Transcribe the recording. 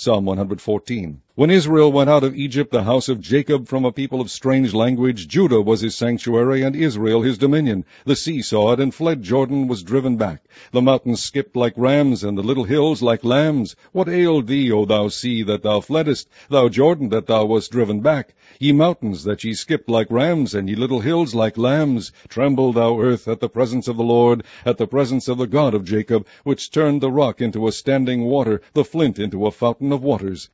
Psalm 114. When Israel went out of Egypt, the house of Jacob from a people of strange language, Judah was his sanctuary, and Israel his dominion. The sea saw it, and fled. Jordan was driven back. The mountains skipped like rams, and the little hills like lambs. What ailed thee, O thou sea, that thou fleddest? Thou Jordan, that thou wast driven back? Ye mountains, that ye skipped like rams, and ye little hills like lambs? Tremble, thou earth, at the presence of the Lord, at the presence of the God of Jacob, which turned the rock into a standing water, the flint into a fountain of waters.